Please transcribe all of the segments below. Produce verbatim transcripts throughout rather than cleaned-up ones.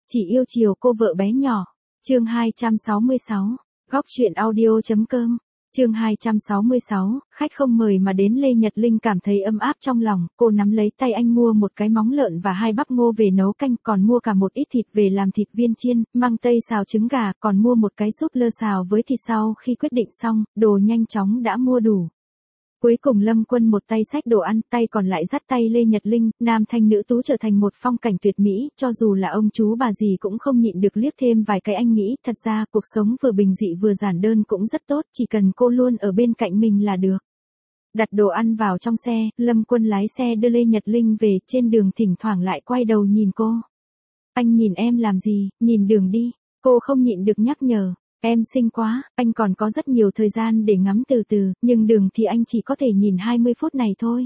Chỉ yêu chiều cô vợ bé nhỏ. Chương hai trăm sáu mươi sáu. Góc truyện audio.com. Chương hai trăm sáu mươi sáu, khách không mời mà đến Lê Nhật Linh cảm thấy ấm áp trong lòng, cô nắm lấy tay anh mua một cái móng lợn và hai bắp ngô về nấu canh, còn mua cả một ít thịt về làm thịt viên chiên, măng tây xào trứng gà, còn mua một cái súp lơ xào với thịt. Sau khi quyết định xong, đồ nhanh chóng đã mua đủ. Cuối cùng Lâm Quân một tay xách đồ ăn, tay còn lại dắt tay Lê Nhật Linh, nam thanh nữ tú trở thành một phong cảnh tuyệt mỹ, cho dù là ông chú bà dì cũng không nhịn được liếc thêm vài cái. Anh nghĩ, thật ra cuộc sống vừa bình dị vừa giản đơn cũng rất tốt, chỉ cần cô luôn ở bên cạnh mình là được. Đặt đồ ăn vào trong xe, Lâm Quân lái xe đưa Lê Nhật Linh về, trên đường thỉnh thoảng lại quay đầu nhìn cô. Anh nhìn em làm gì, nhìn đường đi, cô không nhịn được nhắc nhở. Em xinh quá, anh còn có rất nhiều thời gian để ngắm từ từ, nhưng đường thì anh chỉ có thể nhìn hai mươi phút này thôi.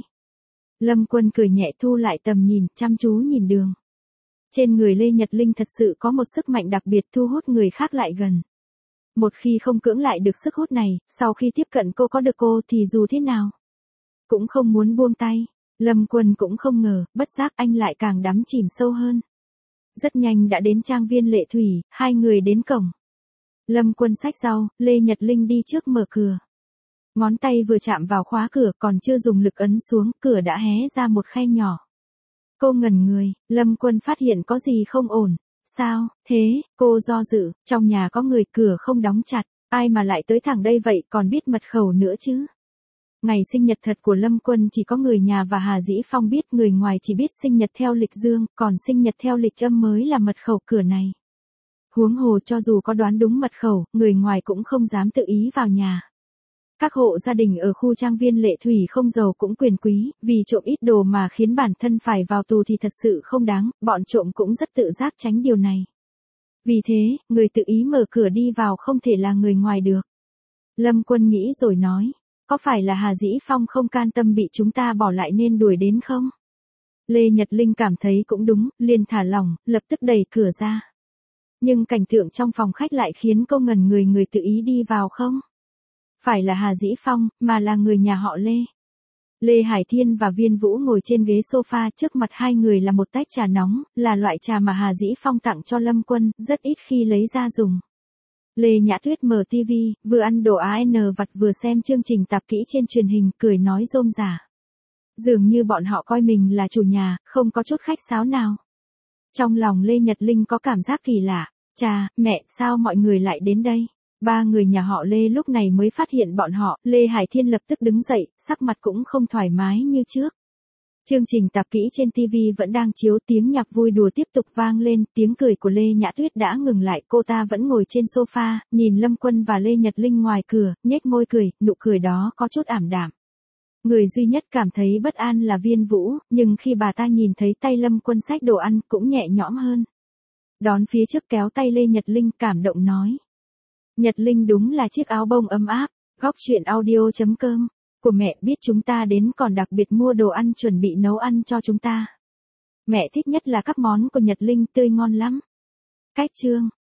Lâm Quân cười nhẹ thu lại tầm nhìn, chăm chú nhìn đường. Trên người Lê Nhật Linh thật sự có một sức mạnh đặc biệt thu hút người khác lại gần. Một khi không cưỡng lại được sức hút này, sau khi tiếp cận cô có được cô thì dù thế nào cũng không muốn buông tay. Lâm Quân cũng không ngờ, bất giác anh lại càng đắm chìm sâu hơn. Rất nhanh đã đến trang viên Lệ Thủy, hai người đến cổng. Lâm Quân xách rau, Lê Nhật Linh đi trước mở cửa. Ngón tay vừa chạm vào khóa cửa còn chưa dùng lực ấn xuống, cửa đã hé ra một khe nhỏ. Cô ngẩn người, Lâm Quân phát hiện có gì không ổn. Sao, thế, cô do dự, trong nhà có người, cửa không đóng chặt, ai mà lại tới thẳng đây vậy, còn biết mật khẩu nữa chứ. Ngày sinh nhật thật của Lâm Quân chỉ có người nhà và Hà Dĩ Phong biết, người ngoài chỉ biết sinh nhật theo lịch dương, còn sinh nhật theo lịch âm mới là mật khẩu cửa này. Huống hồ cho dù có đoán đúng mật khẩu, người ngoài cũng không dám tự ý vào nhà. Các hộ gia đình ở khu trang viên Lệ Thủy không giàu cũng quyền quý, vì trộm ít đồ mà khiến bản thân phải vào tù thì thật sự không đáng, bọn trộm cũng rất tự giác tránh điều này. Vì thế, người tự ý mở cửa đi vào không thể là người ngoài được. Lâm Quân nghĩ rồi nói, có phải là Hà Dĩ Phong không can tâm bị chúng ta bỏ lại nên đuổi đến không? Lê Nhật Linh cảm thấy cũng đúng, liền thả lỏng, lập tức đẩy cửa ra. Nhưng cảnh tượng trong phòng khách lại khiến cô ngẩn người, người tự ý đi vào không phải là Hà Dĩ Phong, mà là người nhà họ Lê. Lê Hải Thiên và Viên Vũ ngồi trên ghế sofa, trước mặt hai người là một tách trà nóng, là loại trà mà Hà Dĩ Phong tặng cho Lâm Quân, rất ít khi lấy ra dùng. Lê Nhã Tuyết mở tivi, vừa ăn đồ ăn vặt vừa xem chương trình tạp kỹ trên truyền hình, cười nói rôm rả. Dường như bọn họ coi mình là chủ nhà, không có chút khách sáo nào. Trong lòng Lê Nhật Linh có cảm giác kỳ lạ. Chà, mẹ, sao mọi người lại đến đây? Ba người nhà họ Lê lúc này mới phát hiện bọn họ. Lê Hải Thiên lập tức đứng dậy, sắc mặt cũng không thoải mái như trước. Chương trình tạp kỹ trên tivi vẫn đang chiếu, tiếng nhạc vui đùa tiếp tục vang lên, tiếng cười của Lê Nhã Tuyết đã ngừng lại, cô ta vẫn ngồi trên sofa, nhìn Lâm Quân và Lê Nhật Linh ngoài cửa, nhếch môi cười, nụ cười đó có chút ảm đạm. Người duy nhất cảm thấy bất an là Viên Vũ, nhưng khi bà ta nhìn thấy tay Lâm Quân xách đồ ăn cũng nhẹ nhõm hơn. Đón phía trước kéo tay Lê Nhật Linh, cảm động nói. Nhật Linh đúng là chiếc áo bông ấm áp. Góc truyện audio.com. Của mẹ biết chúng ta đến còn đặc biệt mua đồ ăn chuẩn bị nấu ăn cho chúng ta. Mẹ thích nhất là các món của Nhật Linh, tươi ngon lắm. Cách chương.